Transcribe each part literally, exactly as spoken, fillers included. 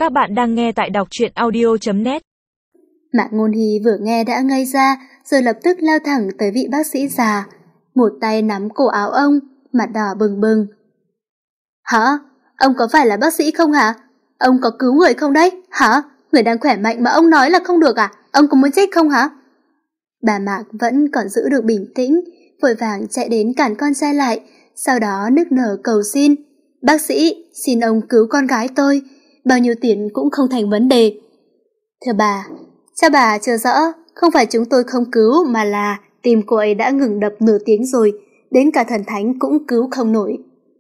Các bạn đang nghe tại đọc truyện audio chấm net. Mạc Ngôn Hy vừa nghe đã ngây ra, rồi lập tức lao thẳng tới vị bác sĩ già. Một tay nắm cổ áo ông, mặt đỏ bừng bừng. Hả? Ông có phải là bác sĩ không hả? Ông có cứu người không đấy? Hả? Người đang khỏe mạnh mà ông nói là không được à? Ông có muốn chết không hả? Bà Mạc vẫn còn giữ được bình tĩnh, vội vàng chạy đến cản con trai lại, sau đó nức nở cầu xin. Bác sĩ, xin ông cứu con gái tôi, bao nhiêu tiền cũng không thành vấn đề. Thưa bà, cha bà chưa rõ, không phải chúng tôi không cứu mà là tim cô ấy đã ngừng đập nửa tiếng rồi, đến cả thần thánh cũng cứu không nổi.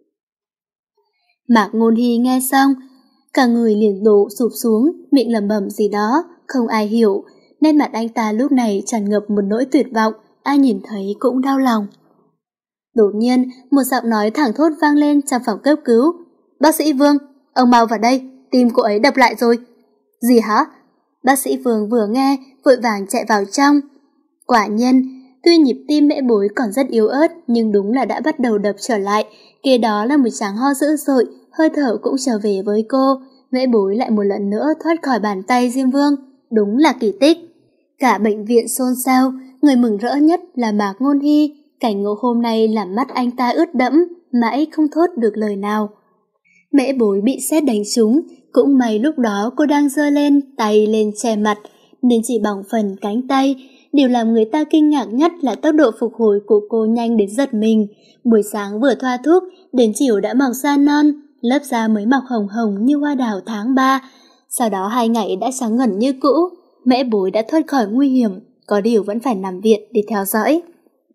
Mạc Ngôn Hy nghe xong, cả người liền đổ sụp xuống, miệng lẩm bẩm gì đó, không ai hiểu, nên mặt anh ta lúc này tràn ngập một nỗi tuyệt vọng, ai nhìn thấy cũng đau lòng. Đột nhiên, một giọng nói thẳng thốt vang lên trong phòng cấp cứu. Bác sĩ Vương, ông mau vào đây, tim cô ấy đập lại rồi. Gì hả? Bác sĩ Vương vừa nghe, vội vàng chạy vào trong. Quả nhiên, tuy nhịp tim Mễ Bối còn rất yếu ớt, nhưng đúng là đã bắt đầu đập trở lại. Kế đó là một tràng ho dữ dội, hơi thở cũng trở về với cô. Mễ Bối lại một lần nữa thoát khỏi bàn tay Diêm Vương. Đúng là kỳ tích. Cả bệnh viện xôn xao, người mừng rỡ nhất là Mạc Ngôn Hy. Cảnh ngộ hôm nay làm mắt anh ta ướt đẫm, mãi không thốt được lời nào. Mễ Bối bị sét đánh trúng, cũng may lúc đó cô đang giơ lên tay lên che mặt, nên chỉ bỏng phần cánh tay. Điều làm người ta kinh ngạc nhất là tốc độ phục hồi của cô nhanh đến giật mình. Buổi sáng vừa thoa thuốc, đến chiều đã mọc da non, lớp da mới mọc hồng hồng như hoa đào tháng ba. Sau đó hai ngày đã trắng ngần như cũ. Mễ Bối đã thoát khỏi nguy hiểm, có điều vẫn phải nằm viện để theo dõi.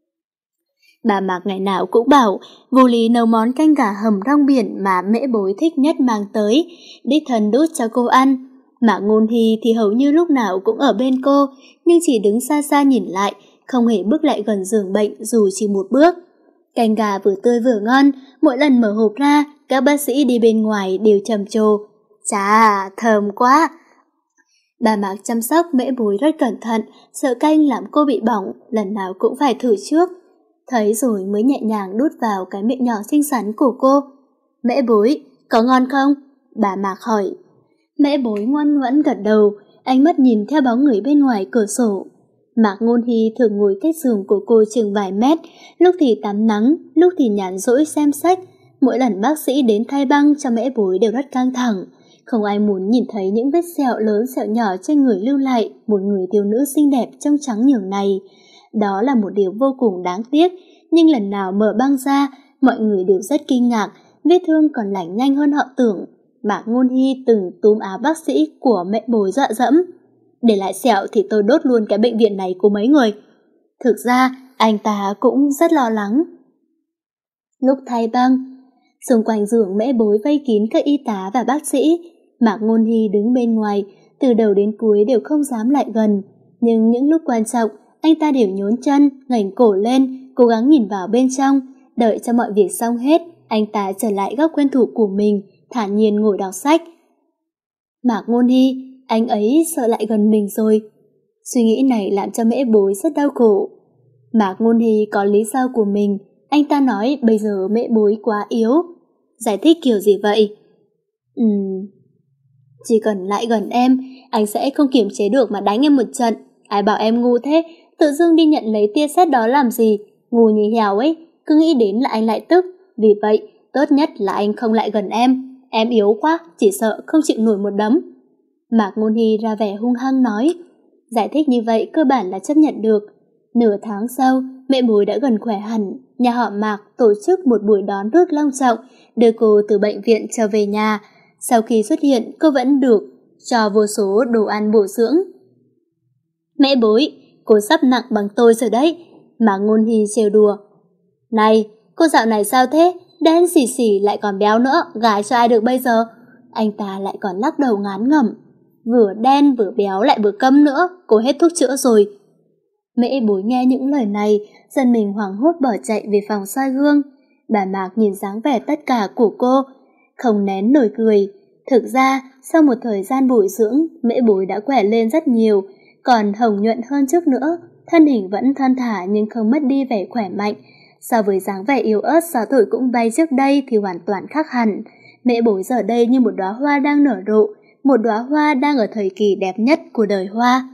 Bà Mạc ngày nào cũng bảo vô lý nấu món canh gà hầm rong biển mà Mễ Bối thích nhất mang tới, đích thân đút cho cô ăn. Mạc Ngôn Hy thì hầu như lúc nào cũng ở bên cô, nhưng chỉ đứng xa xa nhìn lại, không hề bước lại gần giường bệnh dù chỉ một bước. Canh gà vừa tươi vừa ngon, mỗi lần mở hộp ra, các bác sĩ đi bên ngoài đều trầm trồ. Chà, thơm quá! Bà Mạc chăm sóc Mễ Bối rất cẩn thận, sợ canh làm cô bị bỏng, lần nào cũng phải thử trước. Thấy rồi mới nhẹ nhàng đút vào cái miệng nhỏ xinh xắn của cô. Mễ Bối, có ngon không? Bà Mạc hỏi. Mễ Bối ngoan ngoãn gật đầu, ánh mắt nhìn theo bóng người bên ngoài cửa sổ. Mạc Ngôn Hy thường ngồi cách giường của cô chừng vài mét, lúc thì tắm nắng, lúc thì nhàn rỗi xem sách. Mỗi lần bác sĩ đến thay băng cho Mễ Bối đều rất căng thẳng. Không ai muốn nhìn thấy những vết sẹo lớn sẹo nhỏ trên người lưu lại một người thiếu nữ xinh đẹp trong trắng nhường này. Đó là một điều vô cùng đáng tiếc, nhưng lần nào mở băng ra, mọi người đều rất kinh ngạc, vết thương còn lành nhanh hơn họ tưởng. Mạc Ngôn Hy từng túm áo bác sĩ của Mễ Bối dọa dẫm. Để lại sẹo thì tôi đốt luôn cái bệnh viện này của mấy người. Thực ra, anh ta cũng rất lo lắng. Lúc thay băng, xung quanh giường Mễ Bối vây kín các y tá và bác sĩ. Mạc Ngôn Hy đứng bên ngoài, từ đầu đến cuối đều không dám lại gần. Nhưng những lúc quan trọng, anh ta đều nhốn chân, ngẩng cổ lên, cố gắng nhìn vào bên trong. Đợi cho mọi việc xong hết, anh ta trở lại góc quen thuộc của mình, thản nhiên ngồi đọc sách. Mạc Ngôn Hy, anh ấy sợ lại gần mình rồi. Suy nghĩ này làm cho Mễ Bối rất đau khổ. Mạc Ngôn Hy có lý do của mình, anh ta nói bây giờ Mễ Bối quá yếu. Giải thích kiểu gì vậy? Ừm... Chỉ cần lại gần em, anh sẽ không kiềm chế được mà đánh em một trận. Ai bảo em ngu thế, tự dưng đi nhận lấy tia sét đó làm gì? Ngu như heo ấy, cứ nghĩ đến là anh lại tức. Vì vậy, tốt nhất là anh không lại gần em. Em yếu quá, chỉ sợ không chịu nổi một đấm. Mạc Ngôn Hy ra vẻ hung hăng nói. Giải thích như vậy cơ bản là chấp nhận được. Nửa tháng sau, Mễ Bối đã gần khỏe hẳn. Nhà họ Mạc tổ chức một buổi đón rước long trọng, đưa cô từ bệnh viện trở về nhà. Sau khi xuất hiện, cô vẫn được cho vô số đồ ăn bổ dưỡng. Mễ Bối, cô sắp nặng bằng tôi rồi đấy. Mạc Ngôn Hy trêu đùa. Này, cô dạo này sao thế? Đen xì xì lại còn béo nữa, gái cho ai được bây giờ? Anh ta lại còn lắc đầu ngán ngẩm. Vừa đen vừa béo lại vừa câm nữa, cô hết thuốc chữa rồi. Mễ Bối nghe những lời này, dân mình hoảng hốt bỏ chạy về phòng soi gương. Bà Mạc nhìn dáng vẻ tất cả của cô, không nén nổi cười. Thực ra, sau một thời gian bồi dưỡng, Mễ Bối đã khỏe lên rất nhiều, còn hồng nhuận hơn trước nữa, thân hình vẫn thon thả nhưng không mất đi vẻ khỏe mạnh. So với dáng vẻ yếu ớt gió thổi cũng bay trước đây thì hoàn toàn khác hẳn. Mễ Bối giờ đây như một đóa hoa đang nở rộ, một đóa hoa đang ở thời kỳ đẹp nhất của đời hoa.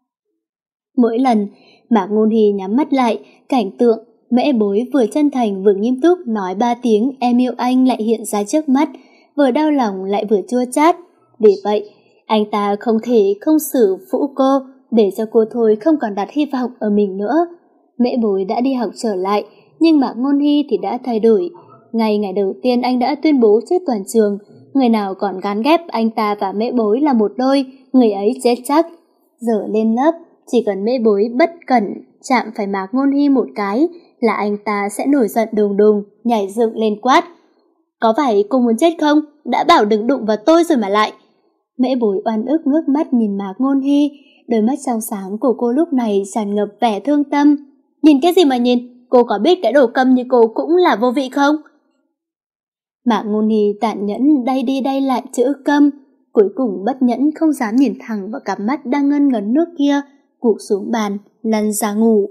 Mỗi lần Mạc Ngôn Hy nhắm mắt lại, cảnh tượng Mễ Bối vừa chân thành vừa nghiêm túc nói ba tiếng em yêu anh lại hiện ra trước mắt, vừa đau lòng lại vừa chua chát. Vì vậy, anh ta không thể không xử phũ cô, để cho cô thôi không còn đặt hy vọng ở mình nữa. Mễ Bối đã đi học trở lại, nhưng Mạc Ngôn Hy thì đã thay đổi. Ngay ngày đầu tiên anh đã tuyên bố trước toàn trường, người nào còn gán ghép anh ta và Mễ Bối là một đôi, người ấy chết chắc. Giờ lên lớp, chỉ cần Mễ Bối bất cẩn chạm phải Mạc Ngôn Hy một cái là anh ta sẽ nổi giận đùng đùng, nhảy dựng lên quát. Có phải cô muốn chết không? Đã bảo đừng đụng vào tôi rồi mà lại. Mễ Bối oan ức ngước mắt nhìn Mạc Ngôn Hy, đôi mắt trong sáng của cô lúc này tràn ngập vẻ thương tâm. Nhìn cái gì mà nhìn? Cô có biết cái đồ câm như cô cũng là vô vị không? Mạc Ngôn Hy tàn nhẫn đay đi đay lại chữ câm, cuối cùng bất nhẫn không dám nhìn thẳng vào cặp mắt đang ngân ngấn nước kia, gục xuống bàn, lăn ra ngủ.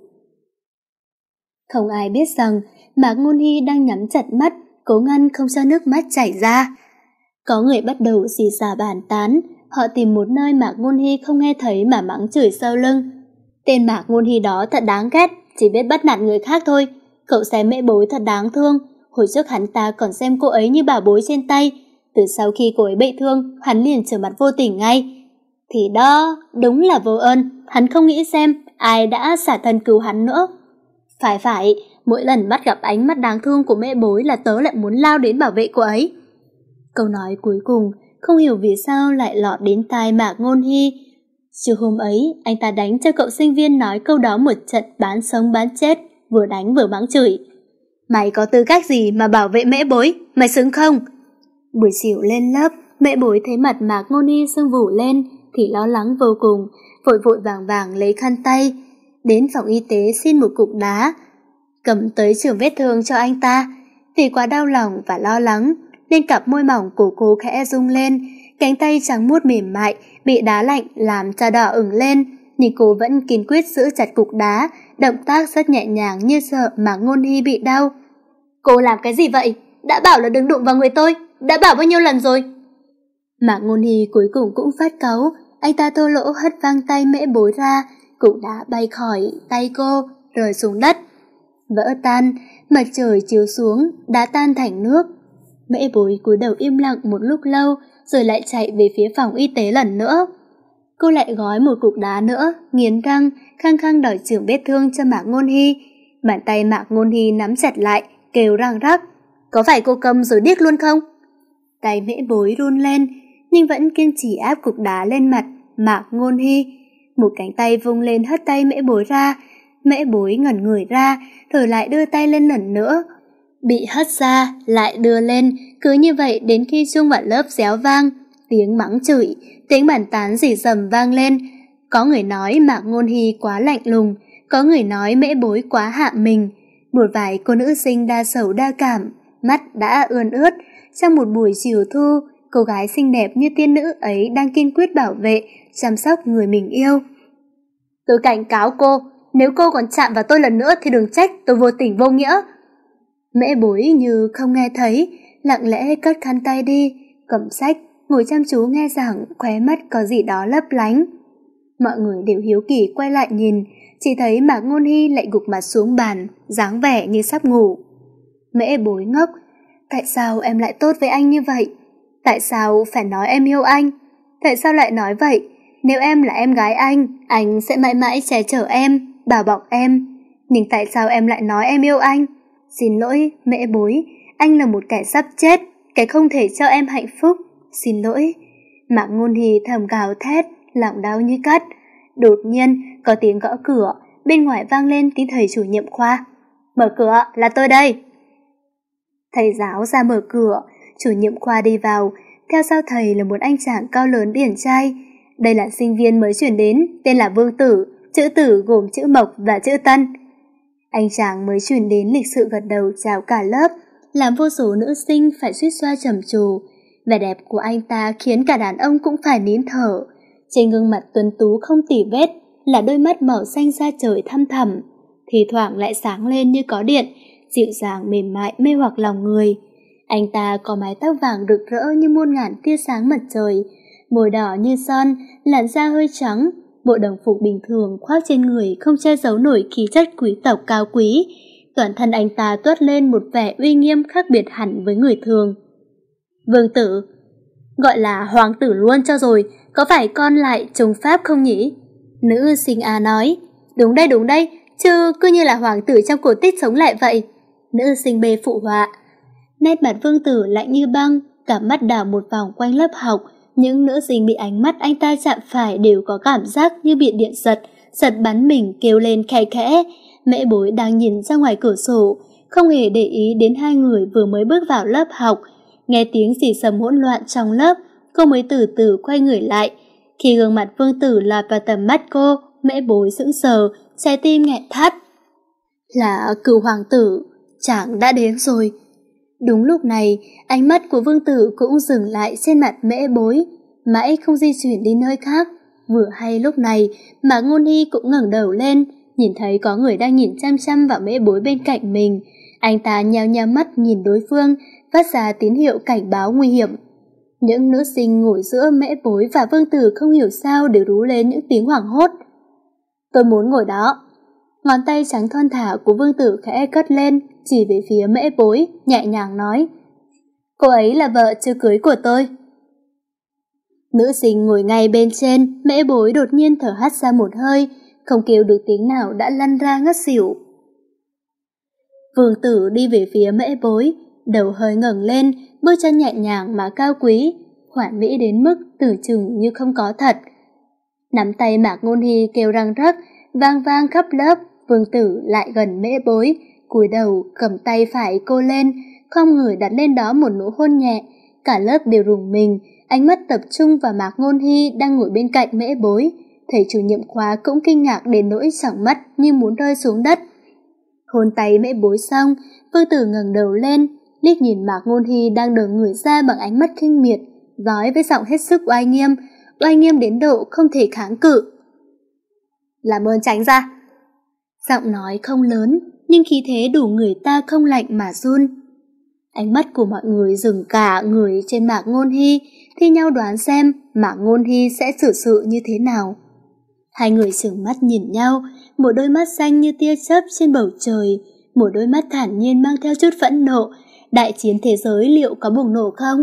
Không ai biết rằng Mạc Ngôn Hy đang nhắm chặt mắt, cố ngăn không cho nước mắt chảy ra. Có người bắt đầu xì xà bàn tán, họ tìm một nơi Mạc Ngôn Hy không nghe thấy mà mắng chửi sau lưng. Tên Mạc Ngôn Hy đó thật đáng ghét, chỉ biết bắt nạt người khác thôi. Cậu xem Mễ Bối thật đáng thương, hồi trước hắn ta còn xem cô ấy như bảo bối trên tay. Từ sau khi cô ấy bị thương, hắn liền trở mặt vô tình ngay. Thì đó, đúng là vô ơn, hắn không nghĩ xem ai đã xả thân cứu hắn nữa. Phải phải, mỗi lần bắt gặp ánh mắt đáng thương của Mễ Bối là tớ lại muốn lao đến bảo vệ cô ấy. Câu nói cuối cùng không hiểu vì sao lại lọt đến tai Mạc Ngôn Hy. Chiều hôm ấy, anh ta đánh cho cậu sinh viên nói câu đó một trận bán sống bán chết, vừa đánh vừa mắng chửi. Mày có tư cách gì mà bảo vệ Mễ Bối, mày xứng không? Buổi chiều lên lớp, Mễ Bối thấy mặt Mạc Ngôn Hy sưng vù lên thì lo lắng vô cùng, vội vội vàng vàng lấy khăn tay, đến phòng y tế xin một cục đá, cầm tới chườm vết thương cho anh ta. Vì quá đau lòng và lo lắng, nên cặp môi mỏng của cô khẽ rung lên, cánh tay trắng muốt mềm mại bị đá lạnh làm cho đỏ ửng lên, nhưng cô vẫn kiên quyết giữ chặt cục đá, động tác rất nhẹ nhàng như sợ Mạc Ngôn Hy bị đau. Cô làm cái gì vậy? Đã bảo là đừng đụng vào người tôi, đã bảo bao nhiêu lần rồi? Mạc Ngôn Hy cuối cùng cũng phát cáu, anh ta thô lỗ hất văng tay Mễ Bối ra, cục đá bay khỏi tay cô, rơi xuống đất. Vỡ tan, mặt trời chiếu xuống, đá tan thành nước. Mễ Bối cúi đầu im lặng một lúc lâu, rồi lại chạy về phía phòng y tế lần nữa. Cô lại gói một cục đá nữa, nghiến răng, khăng khăng đòi chữa vết thương cho Mạc Ngôn Hy. Bàn tay Mạc Ngôn Hy nắm chặt lại, kêu răng rắc. Có phải cô câm rồi điếc luôn không? Tay Mễ Bối run lên, nhưng vẫn kiên trì áp cục đá lên mặt Mạc Ngôn Hy. Một cánh tay vung lên hất tay Mễ Bối ra. Mễ Bối ngẩn người ra, rồi lại đưa tay lên lần nữa. Bị hất ra, lại đưa lên, cứ như vậy đến khi chuông vào lớp réo vang, tiếng mắng chửi, tiếng bàn tán rỉ rầm vang lên. Có người nói Mạc Ngôn Hy quá lạnh lùng, có người nói Mễ Bối quá hạ mình. Một vài cô nữ sinh đa sầu đa cảm, mắt đã ươn ướt. Trong một buổi chiều thu, cô gái xinh đẹp như tiên nữ ấy đang kiên quyết bảo vệ, chăm sóc người mình yêu. Tôi cảnh cáo cô, nếu cô còn chạm vào tôi lần nữa thì đừng trách tôi vô tình vô nghĩa. Mễ Bối như không nghe thấy, lặng lẽ cất khăn tay đi, cầm sách, ngồi chăm chú nghe giảng, khóe mắt có gì đó lấp lánh. Mọi người đều hiếu kỳ quay lại nhìn, chỉ thấy Mạc Ngôn Hy lại gục mặt xuống bàn, dáng vẻ như sắp ngủ. Mễ Bối ngốc, tại sao em lại tốt với anh như vậy? Tại sao phải nói em yêu anh? Tại sao lại nói vậy? Nếu em là em gái anh, anh sẽ mãi mãi che chở em, bảo bọc em. Nhưng tại sao em lại nói em yêu anh? Xin lỗi, Mễ Bối, anh là một kẻ sắp chết, kẻ không thể cho em hạnh phúc. Xin lỗi. Mạc Ngôn Hy thầm gào thét, lòng đau như cắt. Đột nhiên, có tiếng gõ cửa, bên ngoài vang lên tiếng thầy chủ nhiệm khoa. Mở cửa, là tôi đây. Thầy giáo ra mở cửa, chủ nhiệm khoa đi vào, theo sau thầy là một anh chàng cao lớn điển trai. Đây là sinh viên mới chuyển đến, tên là Vương Tử, chữ Tử gồm chữ Mộc và chữ Tân. Anh chàng mới chuyển đến lịch sự gật đầu chào cả lớp, làm vô số nữ sinh phải suýt xoa trầm trồ. Vẻ đẹp của anh ta khiến cả đàn ông cũng phải nín thở. Trên gương mặt tuấn tú không tì vết là đôi mắt màu xanh da trời thăm thẳm, thì thoảng lại sáng lên như có điện, dịu dàng mềm mại mê hoặc lòng người. Anh ta có mái tóc vàng rực rỡ như muôn ngàn tia sáng mặt trời, môi đỏ như son, làn da hơi trắng, bộ đồng phục bình thường khoác trên người không che giấu nổi khí chất quý tộc cao quý. Toàn thân anh ta toát lên một vẻ uy nghiêm khác biệt hẳn với người thường. Vương tử, gọi là hoàng tử luôn cho rồi, có phải con lại chống Pháp không nhỉ? Nữ sinh A nói. Đúng đây đúng đây, chứ cứ như là hoàng tử trong cổ tích sống lại vậy. Nữ sinh B phụ họa. Nét mặt Vương tử lạnh như băng, cả mắt đảo một vòng quanh lớp học. Những nữ sinh bị ánh mắt anh ta chạm phải đều có cảm giác như bị điện giật, giật bắn mình kêu lên khẽ khẽ. Mẹ Bối đang nhìn ra ngoài cửa sổ, không hề để ý đến hai người vừa mới bước vào lớp học. Nghe tiếng xì xầm hỗn loạn trong lớp, cô mới từ từ quay người lại. Khi gương mặt Vương tử lọt vào tầm mắt cô, Mẹ Bối sững sờ, trái tim nghẹn thắt. Là cửu hoàng tử, chàng đã đến rồi. Đúng lúc này, ánh mắt của Vương tử cũng dừng lại trên mặt Mễ Bối, mãi không di chuyển đi nơi khác. Vừa hay lúc này, Mạc Ngôn Hy cũng ngẩng đầu lên, nhìn thấy có người đang nhìn chăm chăm vào Mễ Bối bên cạnh mình. Anh ta nheo nheo mắt nhìn đối phương, phát ra tín hiệu cảnh báo nguy hiểm. Những nữ sinh ngồi giữa Mễ Bối và Vương tử không hiểu sao đều rú lên những tiếng hoảng hốt. Tôi muốn ngồi đó. Ngón tay trắng thon thả của Vương tử khẽ cất lên, chỉ về phía Mễ Bối, nhẹ nhàng nói. Cô ấy là vợ chưa cưới của tôi. Nữ sinh ngồi ngay bên trên, Mễ Bối đột nhiên thở hắt ra một hơi, không kêu được tiếng nào đã lăn ra ngất xỉu. Vương tử đi về phía Mễ Bối, đầu hơi ngẩng lên, bước chân nhẹ nhàng mà cao quý, hoàn mỹ đến mức tưởng chừng như không có thật. Nắm tay Mạc Ngôn Hy kêu răng rắc, vang vang khắp lớp. Vương tử lại gần Mễ Bối, cúi đầu cầm tay phải cô lên, không người đặt lên đó một nụ hôn nhẹ. Cả lớp đều rùng mình, ánh mắt tập trung vào Mạc Ngôn Hy đang ngồi bên cạnh Mễ Bối. Thầy chủ nhiệm khóa cũng kinh ngạc đến nỗi sảng mắt như muốn rơi xuống đất. Hôn tay Mễ Bối xong, Vương tử ngẩng đầu lên, liếc nhìn Mạc Ngôn Hy đang đờ người ra bằng ánh mắt khinh miệt, nói với giọng hết sức oai nghiêm, oai nghiêm đến độ không thể kháng cự. Làm ơn tránh ra. Giọng nói không lớn, nhưng khí thế đủ người ta không lạnh mà run. Ánh mắt của mọi người dừng cả người trên Mạc Ngôn Hy, thi nhau đoán xem Mạc Ngôn Hy sẽ xử sự như thế nào. Hai người trừng mắt nhìn nhau, một đôi mắt xanh như tia chớp trên bầu trời, một đôi mắt thản nhiên mang theo chút phẫn nộ. Đại chiến thế giới liệu có bùng nổ không?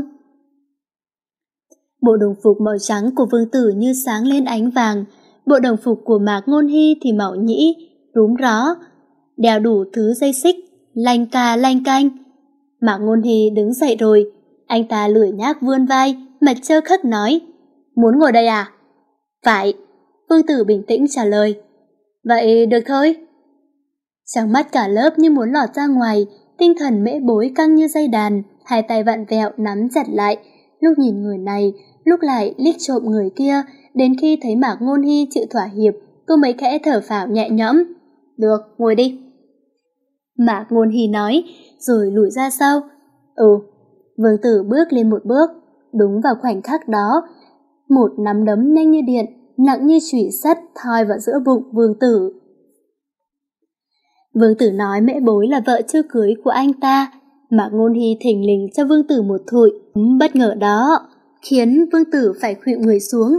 Bộ đồng phục màu trắng của Vương tử như sáng lên ánh vàng, bộ đồng phục của Mạc Ngôn Hy thì màu nhĩ, rúm ró, đeo đủ thứ dây xích, lanh ca lanh canh. Mạc Ngôn Hy đứng dậy rồi, anh ta lười nhác vươn vai, mặt trơ khắc nói, muốn ngồi đây à? Phải, Vương tử bình tĩnh trả lời. Vậy được thôi. Trong mắt cả lớp như muốn lọt ra ngoài, tinh thần Mễ Bối căng như dây đàn, hai tay vặn vẹo nắm chặt lại, lúc nhìn người này, lúc lại liếc trộm người kia, đến khi thấy Mạc Ngôn Hy chịu thỏa hiệp, cô mới khẽ thở phào nhẹ nhõm. Được, ngồi đi. Mạc Ngôn Hy nói, rồi lùi ra sau. Ừ. Vương tử bước lên một bước, đúng vào khoảnh khắc đó, một nắm đấm nhanh như điện, nặng như chùy sắt thoi vào giữa bụng Vương tử. Vương tử nói Mễ Bối là vợ chưa cưới của anh ta. Mạc Ngôn Hy thình lình cho Vương tử một thụi, bất ngờ đó khiến Vương tử phải khuỵu người xuống.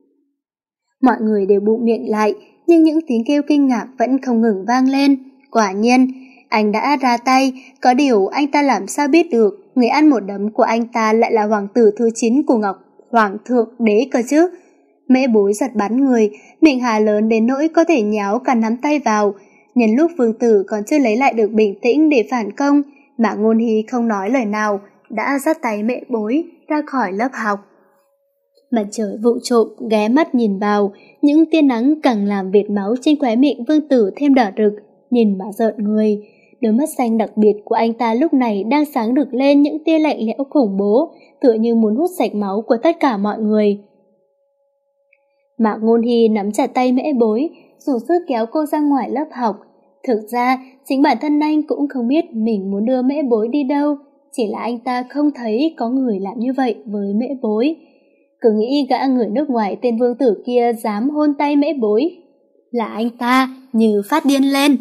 Mọi người đều bụng miệng lại, nhưng những tiếng kêu kinh ngạc vẫn không ngừng vang lên. Quả nhiên, anh đã ra tay, có điều anh ta làm sao biết được người ăn một đấm của anh ta lại là hoàng tử thứ chín của Ngọc Hoàng thượng đế cơ chứ. Mễ Bối giật bắn người, miệng hà lớn đến nỗi có thể nháo cả nắm tay vào. Nhân lúc Vương tử còn chưa lấy lại được bình tĩnh để phản công, Mạc Ngôn Hy không nói lời nào, đã dắt tay Mễ Bối ra khỏi lớp học. Mặt trời vụng trộm ghé mắt nhìn vào, những tia nắng càng làm vệt máu trên khóe miệng Vương tử thêm đỏ rực, nhìn mà rợn người. Đôi mắt xanh đặc biệt của anh ta lúc này đang sáng rực lên những tia lạnh lẽo khủng bố, tựa như muốn hút sạch máu của tất cả mọi người. Mạc Ngôn Hy nắm chặt tay Mễ Bối, dùng sức kéo cô ra ngoài lớp học. Thực ra, chính bản thân anh cũng không biết mình muốn đưa Mễ Bối đi đâu, chỉ là anh ta không thấy có người làm như vậy với Mễ Bối. Cứ nghĩ gã người nước ngoài tên Vương tử kia dám hôn tay Mễ Bối là anh ta như phát điên lên.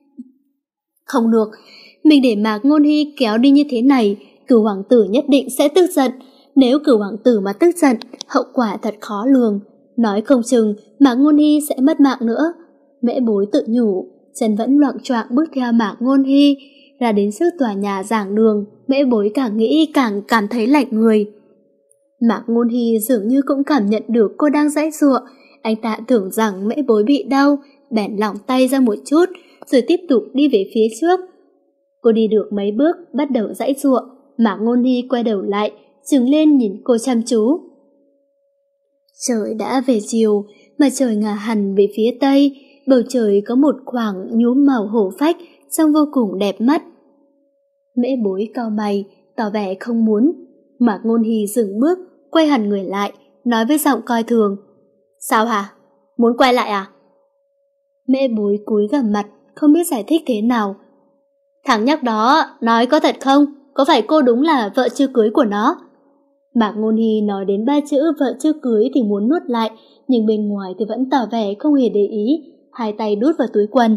Không được, mình để Mạc Ngôn Hy kéo đi như thế này, cửu hoàng tử nhất định sẽ tức giận. Nếu Cửu hoàng tử mà tức giận, hậu quả thật khó lường. Nói không chừng Mạc Ngôn Hy sẽ mất mạng nữa. Mễ Bối tự nhủ, chân vẫn loạng choạng bước theo Mạc Ngôn Hy. Ra đến trước tòa nhà giảng đường, Mễ Bối càng nghĩ càng cảm thấy lạnh người. Mạc Ngôn Hy dường như cũng cảm nhận được cô đang giãy giụa. Anh ta tưởng rằng Mễ Bối bị đau, bèn lỏng tay ra một chút, rồi tiếp tục đi về phía trước. Cô đi được mấy bước, bắt đầu giãy giụa. Mạc Ngôn Hy quay đầu lại, trừng lên nhìn cô chăm chú. Trời đã về chiều, mà trời ngả hẳn về phía tây, bầu trời có một khoảng nhuốm màu hổ phách, trông vô cùng đẹp mắt. Mễ Bối cau mày, tỏ vẻ không muốn. Mạc Ngôn Hy dừng bước, quay hẳn người lại, nói với giọng coi thường. Sao hả? Muốn quay lại à? Mễ Bối cúi gằm mặt, không biết giải thích thế nào. Thằng nhóc đó, nói có thật không? Có phải cô đúng là vợ chưa cưới của nó? Mạc Ngôn Hy nói đến ba chữ vợ chưa cưới thì muốn nuốt lại, nhưng bên ngoài thì vẫn tỏ vẻ không hề để ý, hai tay đút vào túi quần.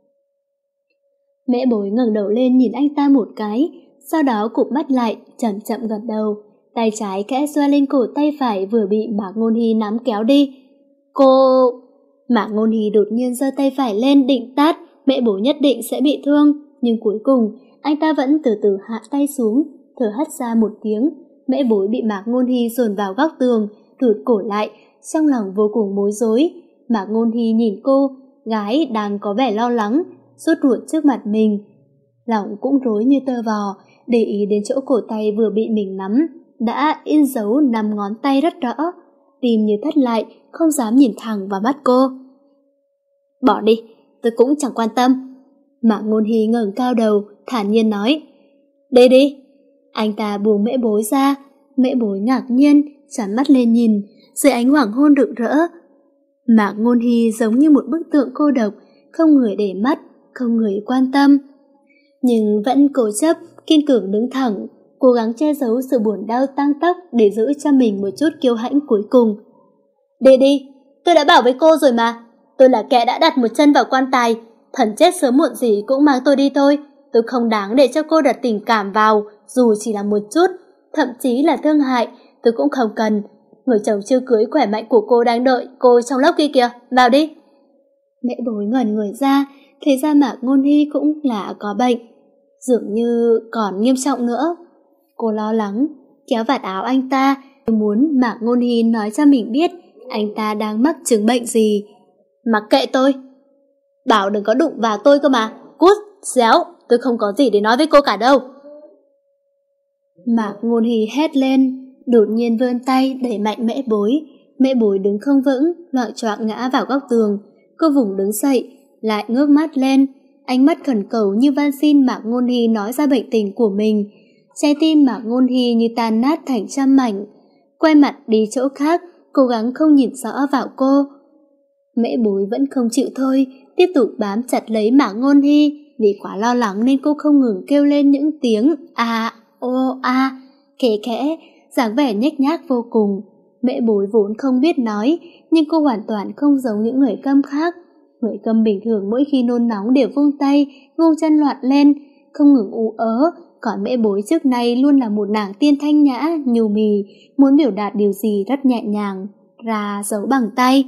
Mễ Bối ngẩng đầu lên nhìn anh ta một cái, sau đó cụp mắt lại, chậm chậm gật đầu, tay trái khẽ xoa lên cổ tay phải vừa bị Mạc Ngôn Hy nắm kéo đi. Cô... Mạc Ngôn Hy đột nhiên giơ tay phải lên định tát, Mễ Bối nhất định sẽ bị thương, nhưng cuối cùng anh ta vẫn từ từ hạ tay xuống, thở hắt ra một tiếng. Mễ Bối bị Mạc Ngôn Hy dồn vào góc tường, rụt cổ lại, trong lòng vô cùng bối rối. Mạc Ngôn Hy nhìn cô, gái đang có vẻ lo lắng, sốt ruột trước mặt mình. Lòng cũng rối như tơ vò, để ý đến chỗ cổ tay vừa bị mình nắm, đã in dấu năm ngón tay rất rõ. Tim như thắt lại, không dám nhìn thẳng vào mắt cô. Bỏ đi, tôi cũng chẳng quan tâm. Mạc Ngôn Hy ngẩng cao đầu, thản nhiên nói. Đi đi. Anh ta buông Mễ Bối ra. Mễ Bối ngạc nhiên, tràn mắt lên nhìn, dưới ánh hoàng hôn rực rỡ. Mạc Ngôn Hy giống như một bức tượng cô độc, không người để mắt, không người quan tâm. Nhưng vẫn cố chấp, kiên cường đứng thẳng, cố gắng che giấu sự buồn đau tăng tóc để giữ cho mình một chút kiêu hãnh cuối cùng. Đi đi, tôi đã bảo với cô rồi mà. Tôi là kẻ đã đặt một chân vào quan tài, thần chết sớm muộn gì cũng mang tôi đi thôi. Tôi không đáng để cho cô đặt tình cảm vào, dù chỉ là một chút, thậm chí là thương hại, tôi cũng không cần. Người chồng chưa cưới khỏe mạnh của cô đang đợi cô trong lốc kia kìa, vào đi. Mễ Bối ngẩn người ra, thế ra Mạc Ngôn Hy cũng là có bệnh, dường như còn nghiêm trọng nữa. Cô lo lắng, kéo vạt áo anh ta, muốn Mạc Ngôn Hy nói cho mình biết anh ta đang mắc chứng bệnh gì. Mặc kệ tôi. Bảo đừng có đụng vào tôi cơ mà. Cút, xéo, tôi không có gì để nói với cô cả đâu. Mạc Ngôn Hy hét lên, đột nhiên vươn tay đẩy mạnh Mễ Bối. Mễ Bối đứng không vững, loạng choạng ngã vào góc tường. Cô vùng đứng dậy, lại ngước mắt lên, ánh mắt khẩn cầu như van xin Mạc Ngôn Hy nói ra bệnh tình của mình. Trái tim Mạc Ngôn Hy như tan nát thành trăm mảnh. Quay mặt đi chỗ khác, cố gắng không nhìn rõ vào cô. Mễ Bối vẫn không chịu thôi, tiếp tục bám chặt lấy Mạc Ngôn Hy. Vì quá lo lắng nên cô không ngừng kêu lên những tiếng a ô a, khẽ khẽ, dáng vẻ nhếch nhác vô cùng. Mễ Bối vốn không biết nói, nhưng cô hoàn toàn không giống những người câm khác. Người câm bình thường mỗi khi nôn nóng đều vung tay, vung chân loạn lên, không ngừng ú ớ. Còn Mễ Bối trước nay luôn là một nàng tiên thanh nhã, nhu mì, muốn biểu đạt điều gì rất nhẹ nhàng, ra giấu bằng tay.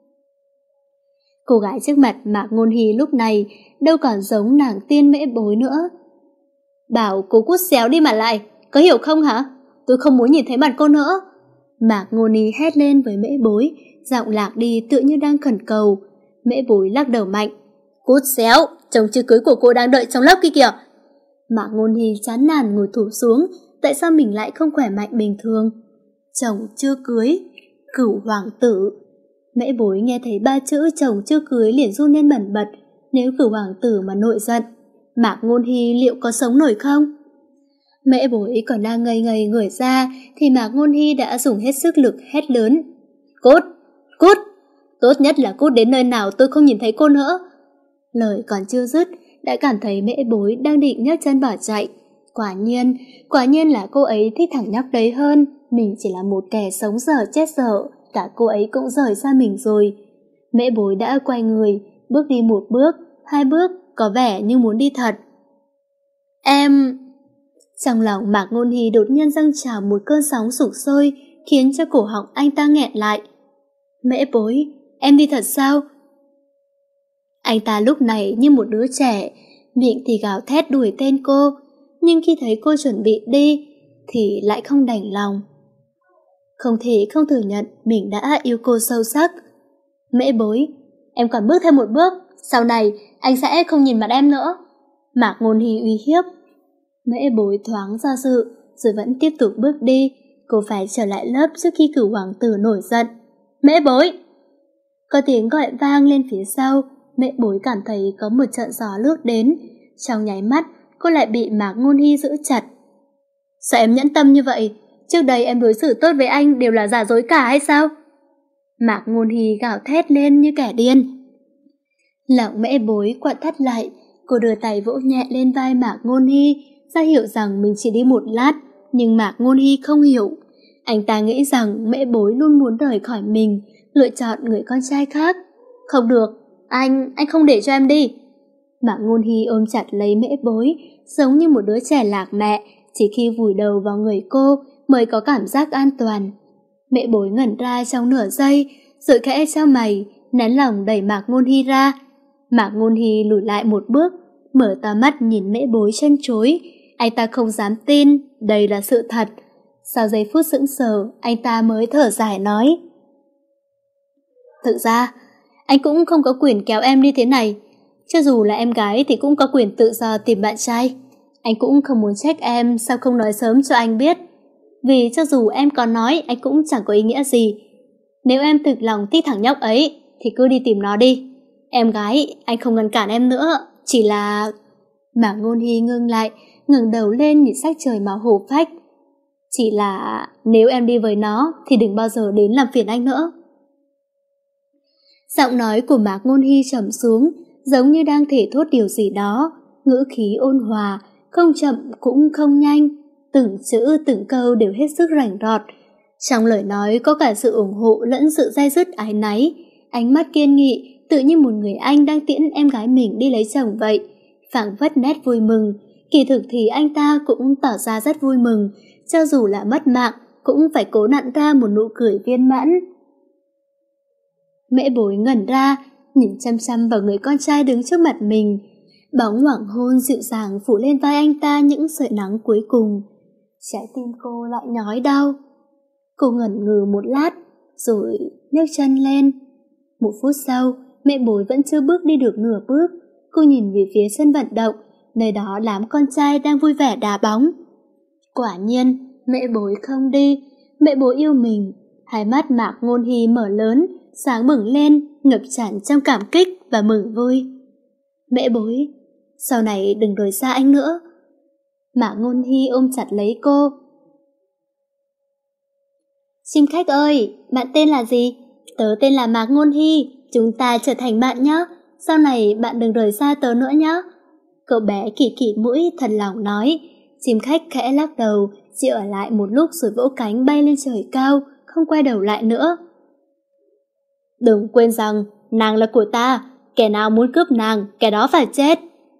Cô gái trước mặt Mạc Ngôn Hy lúc này đâu còn giống nàng tiên Mễ Bối nữa. Bảo cô cút xéo đi mà lại, có hiểu không hả? Tôi không muốn nhìn thấy mặt cô nữa. Mạc Ngôn Hy hét lên với Mễ Bối, giọng lạc đi tựa như đang khẩn cầu. Mễ Bối lắc đầu mạnh. Cút xéo, chồng chưa cưới của cô đang đợi trong lốc kia kìa. Mạc Ngôn Hy chán nản ngồi thụp xuống, tại sao mình lại không khỏe mạnh bình thường? Chồng chưa cưới, Cửu hoàng tử. Mễ Bối nghe thấy ba chữ chồng chưa cưới liền run lên bần bật. Nếu Cửu hoàng tử mà nổi giận, Mạc Ngôn Hy liệu có sống nổi không? Mễ Bối còn đang ngây ngây người ra thì Mạc Ngôn Hy đã dùng hết sức lực hét lớn. Cút, cút, tốt nhất là cút đến nơi nào tôi không nhìn thấy cô nữa. Lời còn chưa dứt, đã cảm thấy Mễ Bối đang định nhấc chân bỏ chạy. Quả nhiên, quả nhiên là cô ấy thích thằng nhóc đấy hơn. Mình chỉ là một kẻ sống dở chết dở, cả cô ấy cũng rời xa mình rồi. Mễ Bối đã quay người, bước đi một bước, hai bước, có vẻ như muốn đi thật. Em... Trong lòng Mạc Ngôn Hy đột nhiên dâng trào một cơn sóng sục sôi, khiến cho cổ họng anh ta nghẹn lại. Mễ Bối, em đi thật sao? Anh ta lúc này như một đứa trẻ, miệng thì gào thét đuổi tên cô, nhưng khi thấy cô chuẩn bị đi thì lại không đành lòng. Không thể không thừa nhận mình đã yêu cô sâu sắc. Mễ Bối, em còn bước thêm một bước, sau này anh sẽ không nhìn mặt em nữa. Mạc Ngôn Hy uy hiếp. Mễ Bối thoáng do dự rồi vẫn tiếp tục bước đi. Cô phải trở lại lớp trước khi Cửu Hoàng tử nổi giận. Mễ Bối! Có tiếng gọi vang lên phía sau. Mễ Bối cảm thấy có một trận gió lướt đến. Trong nháy mắt cô lại bị Mạc Ngôn Hy giữ chặt. Sao em nhẫn tâm như vậy? Trước đây em đối xử tốt với anh đều là giả dối cả hay sao? Mạc Ngôn Hy gào thét lên như kẻ điên. Lòng Mễ Bối quặn thắt lại. Cô đưa tay vỗ nhẹ lên vai Mạc Ngôn Hy, ra hiệu rằng mình chỉ đi một lát. Nhưng Mạc Ngôn Hy không hiểu. Anh ta nghĩ rằng Mễ Bối luôn muốn rời khỏi mình, lựa chọn người con trai khác. Không được, anh, anh không để cho em đi. Mạc Ngôn Hy ôm chặt lấy Mễ Bối, giống như một đứa trẻ lạc mẹ, chỉ khi vùi đầu vào người cô mới có cảm giác an toàn. Mễ Bối ngẩn ra trong nửa giây, rồi khẽ chau mày, nén lòng đẩy Mạc Ngôn Hy ra. Mạc Ngôn Hy lùi lại một bước, mở to mắt nhìn Mễ Bối chân chối. Anh ta không dám tin đây là sự thật. Sau giây phút sững sờ, anh ta mới thở dài nói. Thực ra, anh cũng không có quyền kéo em đi thế này. Cho dù là em gái thì cũng có quyền tự do tìm bạn trai. Anh cũng không muốn trách em sao không nói sớm cho anh biết. Vì cho dù em có nói, anh cũng chẳng có ý nghĩa gì. Nếu em thực lòng thích thằng nhóc ấy thì cứ đi tìm nó đi. Em gái, anh không ngăn cản em nữa. Chỉ là... Mạc Ngôn Hy ngưng lại, ngẩng đầu lên nhìn sắc trời màu hổ phách. Chỉ là nếu em đi với nó thì đừng bao giờ đến làm phiền anh nữa. Giọng nói của Mạc Ngôn Hy trầm xuống, giống như đang thể thốt điều gì đó, ngữ khí ôn hòa, không chậm cũng không nhanh, từng chữ từng câu đều hết sức rành rọt. Trong lời nói có cả sự ủng hộ lẫn sự day dứt áy náy, ánh mắt kiên nghị, tự như một người anh đang tiễn em gái mình đi lấy chồng vậy, phảng phất nét vui mừng. Kỳ thực thì anh ta cũng tỏ ra rất vui mừng, cho dù là mất mạng cũng phải cố nặn ra một nụ cười viên mãn. Mễ Bối ngẩn ra, nhìn chăm chăm vào người con trai đứng trước mặt mình. Bóng hoàng hôn dịu dàng phủ lên vai anh ta những sợi nắng cuối cùng. Trái tim cô lại nhói đau. Cô ngẩn ngừ một lát, rồi nhấc chân lên. Một phút sau, Mễ Bối vẫn chưa bước đi được nửa bước. Cô nhìn về phía sân vận động, nơi đó đám con trai đang vui vẻ đá bóng. Quả nhiên, Mễ Bối không đi. Mễ Bối yêu mình. Hai mắt Mạc Ngôn Hy mở lớn, sáng bừng lên, ngập tràn trong cảm kích và mừng vui. Mễ Bối, sau này đừng rời xa anh nữa. Mạc Ngôn Hy ôm chặt lấy cô. Chim khách ơi, bạn tên là gì? Tớ tên là Mạc Ngôn Hy, chúng ta trở thành bạn nhé. Sau này bạn đừng rời xa tớ nữa nhé. Cậu bé kỳ kỳ mũi thật lòng nói. Chim khách khẽ lắc đầu, chỉ ở lại một lúc rồi vỗ cánh bay lên trời cao, không quay đầu lại nữa. Đừng quên rằng nàng là của ta, kẻ nào muốn cướp nàng, kẻ đó phải chết.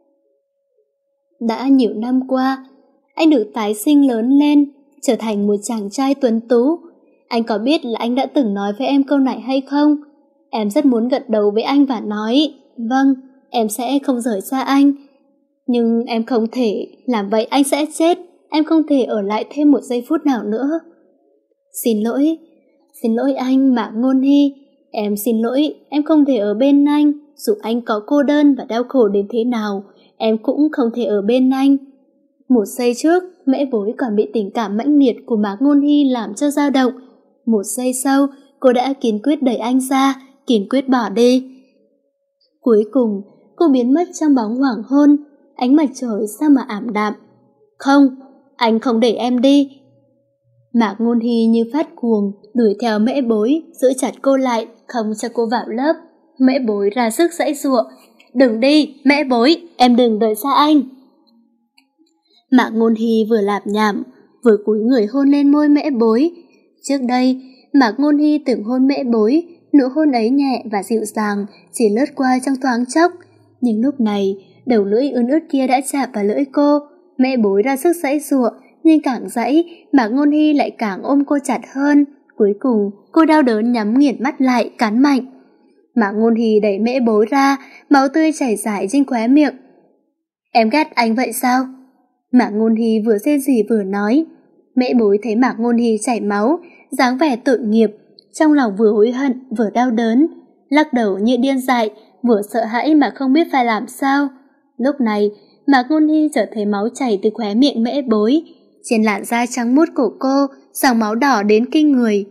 Đã nhiều năm qua, anh được tái sinh lớn lên, trở thành một chàng trai tuấn tú. Anh có biết là anh đã từng nói với em câu này hay không? Em rất muốn gật đầu với anh và nói, vâng, em sẽ không rời xa anh. Nhưng em không thể, làm vậy anh sẽ chết, em không thể ở lại thêm một giây phút nào nữa. Xin lỗi, xin lỗi anh Mạc Ngôn Hy, em xin lỗi, em không thể ở bên anh, dù anh có cô đơn và đau khổ đến thế nào, em cũng không thể ở bên anh. Một giây trước, Mễ Bối còn bị tình cảm mãnh liệt của Mạc Ngôn Hy làm cho dao động. Một giây sau, cô đã kiên quyết đẩy anh ra, kiên quyết bỏ đi. Cuối cùng, cô biến mất trong bóng hoàng hôn, ánh mặt trời sao mà ảm đạm. Không, anh không để em đi. Mạc Ngôn Hy như phát cuồng, đuổi theo Mễ Bối, giữ chặt cô lại, không cho cô vào lớp. Mễ Bối ra sức giãy giụa. Đừng đi, Mễ Bối, em đừng rời xa anh. Mạc Ngôn Hy vừa lạp nhảm, vừa cúi người hôn lên môi Mễ Bối. Trước đây, Mạc Ngôn Hy từng hôn Mễ Bối, nụ hôn ấy nhẹ và dịu dàng, chỉ lướt qua trong thoáng chốc. Nhưng lúc này, đầu lưỡi ươn ướt kia đã chạm vào lưỡi cô. Mễ Bối ra sức giãy giụa, nhưng càng giãy, Mạc Ngôn Hy lại càng ôm cô chặt hơn. Cuối cùng, cô đau đớn nhắm nghiền mắt lại, cắn mạnh. Mạc Ngôn Hy đẩy Mễ Bối ra, máu tươi chảy rải trên khóe miệng. Em ghét anh vậy sao? Mạc Ngôn Hy vừa rên rỉ vừa nói. Mễ Bối thấy Mạc Ngôn Hy chảy máu, dáng vẻ tội nghiệp, trong lòng vừa hối hận vừa đau đớn, lắc đầu như điên dại, vừa sợ hãi mà không biết phải làm sao. Lúc này, Mạc Ngôn Hy chợt thấy máu chảy từ khóe miệng Mễ Bối, trên làn da trắng muốt của cô, dòng máu đỏ đến kinh người.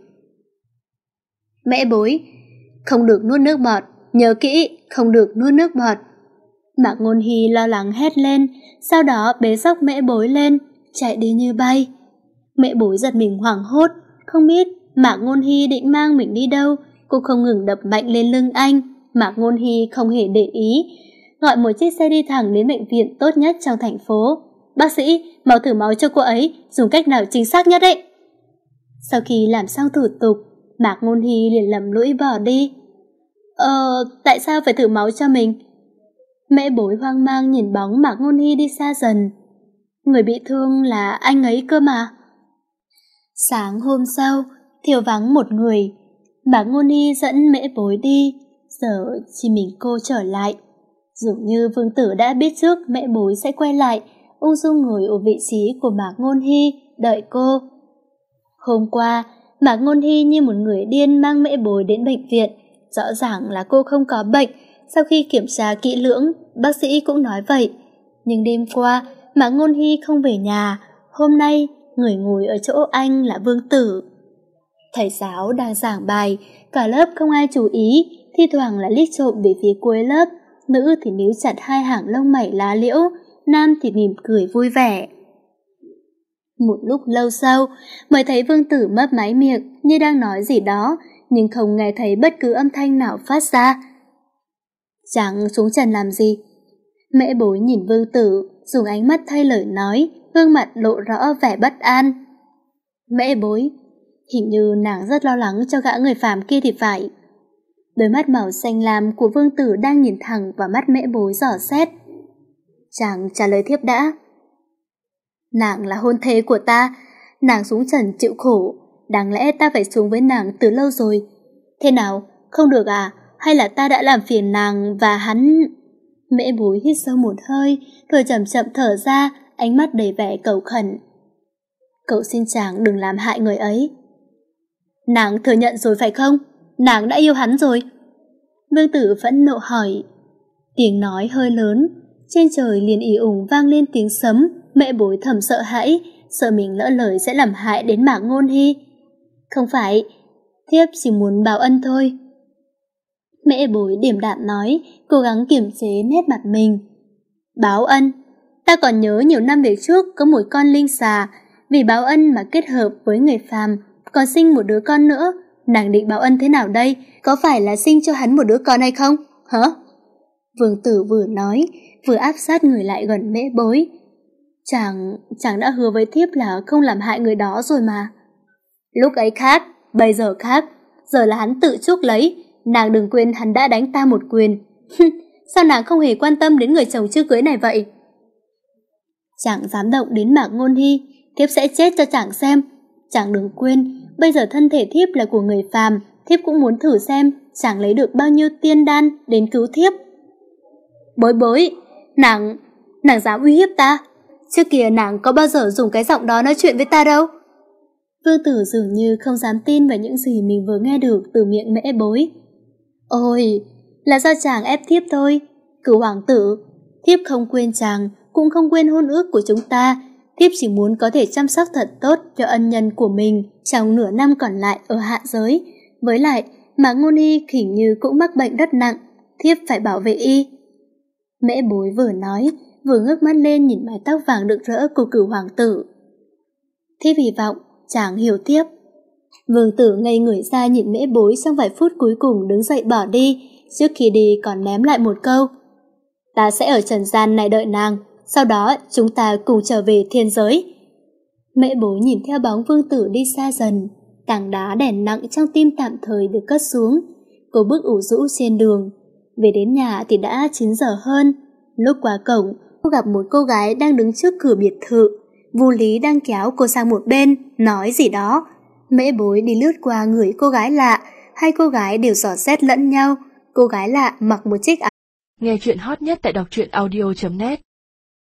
Mễ Bối, không được nuốt nước bọt, nhớ kỹ, không được nuốt nước bọt. Mạc Ngôn Hy lo lắng hét lên, sau đó bế xốc Mễ Bối lên, chạy đi như bay. Mễ Bối giật mình hoảng hốt, không biết Mạc Ngôn Hy định mang mình đi đâu. Cô không ngừng đập mạnh lên lưng anh. Mạc Ngôn Hy không hề để ý, gọi một chiếc xe đi thẳng đến bệnh viện tốt nhất trong thành phố. Bác sĩ, mau thử máu cho cô ấy, dùng cách nào chính xác nhất đấy. Sau khi làm xong thủ tục, Mạc Ngôn Hy liền lầm lũi bỏ đi. Ờ, tại sao phải thử máu cho mình? Mễ Bối hoang mang nhìn bóng Mạc Ngôn Hy đi xa dần. Người bị thương là anh ấy cơ mà. Sáng hôm sau, thiếu vắng một người. Mạc Ngôn Hy dẫn Mễ Bối đi, giờ chỉ mình cô trở lại. Dường như Vương Tử đã biết trước Mễ Bối sẽ quay lại, ung dung ngồi ở vị trí của Mạc Ngôn Hy, đợi cô. Hôm qua, Mạc Ngôn Hy như một người điên mang Mễ Bối đến bệnh viện. Rõ ràng là cô không có bệnh, sau khi kiểm tra kỹ lưỡng, bác sĩ cũng nói vậy. Nhưng đêm qua, Mạc Ngôn Hy không về nhà, hôm nay người ngồi ở chỗ anh là Vương Tử. Thầy giáo đang giảng bài, cả lớp không ai chú ý, thi thoảng là liếc trộm về phía cuối lớp, nữ thì níu chặt hai hàng lông mày lá liễu, nam thì mỉm cười vui vẻ. Một lúc lâu sau, mới thấy Vương Tử mấp máy miệng như đang nói gì đó, nhưng không nghe thấy bất cứ âm thanh nào phát ra. Chẳng xuống trần làm gì? Mễ Bối nhìn Vương Tử, dùng ánh mắt thay lời nói, gương mặt lộ rõ vẻ bất an. Mễ Bối, hình như nàng rất lo lắng cho gã người phàm kia thì phải. Đôi mắt màu xanh lam của Vương Tử đang nhìn thẳng vào mắt Mễ Bối dò xét. Chàng trả lời thiếp đã. Nàng là hôn thê của ta, nàng xuống trần chịu khổ, đáng lẽ ta phải xuống với nàng từ lâu rồi. Thế nào, không được à? Hay là ta đã làm phiền nàng và hắn... Mễ Bối hít sâu một hơi, rồi chậm chậm thở ra, ánh mắt đầy vẻ cầu khẩn. Cậu xin chàng đừng làm hại người ấy. Nàng thừa nhận rồi phải không? Nàng đã yêu hắn rồi. Vương Tử phẫn nộ hỏi. Tiếng nói hơi lớn, trên trời liền ì ủng vang lên tiếng sấm. Mễ Bối thầm sợ hãi, sợ mình lỡ lời sẽ làm hại đến Mạc Ngôn Hy. Không phải, thiếp chỉ muốn báo ân thôi. Mễ Bối điềm đạm nói, cố gắng kiềm chế nét mặt mình. Báo ân? Ta còn nhớ nhiều năm về trước có một con linh xà, vì báo ân mà kết hợp với người phàm, còn sinh một đứa con nữa. Nàng định báo ân thế nào đây? Có phải là sinh cho hắn một đứa con hay không? Hả? Vương Tử vừa nói, vừa áp sát người lại gần Mễ Bối. Chàng, chàng đã hứa với thiếp là không làm hại người đó rồi mà. Lúc ấy khác, bây giờ khác. Giờ là hắn tự chuốc lấy. Nàng đừng quên hắn đã đánh ta một quyền. Sao nàng không hề quan tâm đến người chồng chưa cưới này vậy? Chàng dám động đến Mạc Ngôn Hy, thiếp sẽ chết cho chàng xem. Chàng đừng quên, bây giờ thân thể thiếp là của người phàm, thiếp cũng muốn thử xem chàng lấy được bao nhiêu tiên đan đến cứu thiếp. Bối Bối, nàng, nàng dám uy hiếp ta? Trước kia nàng có bao giờ dùng cái giọng đó nói chuyện với ta đâu. Vương Tử dường như không dám tin vào những gì mình vừa nghe được từ miệng Mễ Bối. Ôi, là do chàng ép thiếp thôi. Cửu hoàng tử, thiếp không quên chàng, cũng không quên hôn ước của chúng ta. Thiếp chỉ muốn có thể chăm sóc thật tốt cho ân nhân của mình trong nửa năm còn lại ở hạ giới. Với lại, Mạc Ngôn Hy hình như cũng mắc bệnh rất nặng, thiếp phải bảo vệ y. Mễ Bối vừa nói, vừa ngước mắt lên nhìn mái tóc vàng rực rỡ của Cửu hoàng tử. Thiếp hy vọng chàng hiểu thiếp. Vương Tử ngây người ra nhìn Mễ Bối trong vài phút cuối cùng đứng dậy bỏ đi, trước khi đi còn ném lại một câu. Ta sẽ ở trần gian này đợi nàng, sau đó chúng ta cùng trở về thiên giới. Mễ Bối nhìn theo bóng Vương Tử đi xa dần, tảng đá đèn nặng trong tim tạm thời được cất xuống. Cô bước ủ rũ trên đường. Về đến nhà thì đã chín giờ hơn. Lúc qua cổng, Cô gặp một cô gái đang đứng trước cửa biệt thự. Vu Lý đang kéo cô sang một bên, nói gì đó. Mễ Bối đi lướt qua người cô gái lạ, hai cô gái đều dò xét lẫn nhau. Cô gái lạ mặc một chiếc áo. Nghe chuyện hot nhất tại đọc truyện audio chấm net.